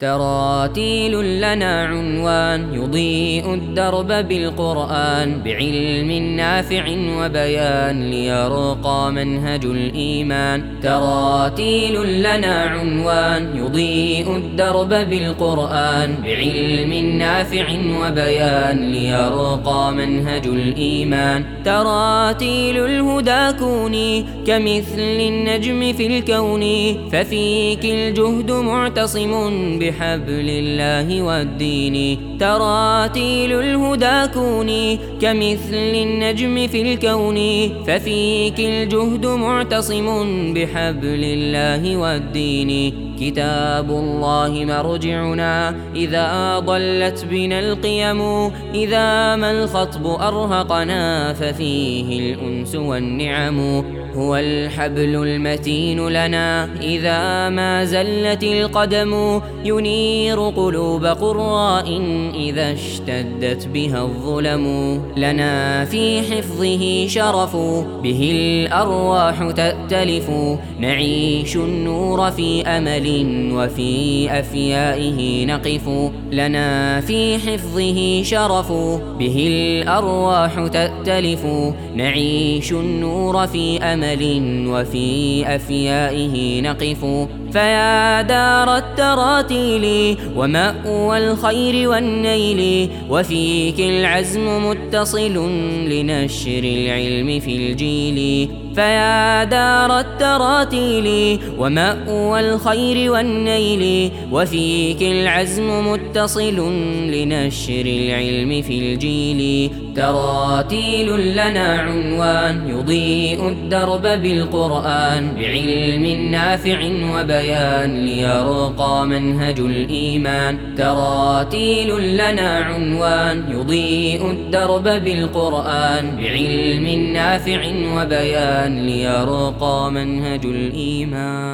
تراتيل لنا عنوان يضيء الدرب بالقرآن، بعلم نافع وبيان ليرقى منهج الإيمان. تراتيل لنا عنوان يضيء الدرب بالقرآن، بعلم نافع وبيان ليرقى منهج الإيمان. تراتيل الهدى كوني كمثل النجم في الكون، ففيك الجهد معتصم بحبل الله والدين. تراتيل الهدى كوني كمثل النجم في الكون، ففيك الجهد معتصم بحبل الله والدين. كتاب الله مرجعنا إذا ضلت بنا القيم، إذا ما الخطب أرهقنا ففيه الأنس والنعم. هو الحبل المتين لنا إذا ما زلت القدم، ينير قلوب قراء إذا اشتدت بها الظلم. لنا في حفظه شرف به الأرواح تأتلف، نعيش النور في أمل وفي أفيائه نقف. لنا في حفظه شرف به الأرواح تأتلف، نعيش النور في أمل وفي أفيائه نقف. فيا دار التراتيل ومأوى الخير والنيل، وفيك العزم متصل لنشر العلم في الجيل. فيا دار التراتيل ومأوى الخير والنيل، وفيك العزم متصل لنشر العلم في الجيل. تراتيل لنا عنوان يضيء الدرب بالقرآن، بعلم نافع وبيان ليرقى منهج الإيمان. تراتيل لنا عنوان يضيء الدرب بالقرآن، بعلم نافع وبيان ليرقى منهج الإيمان.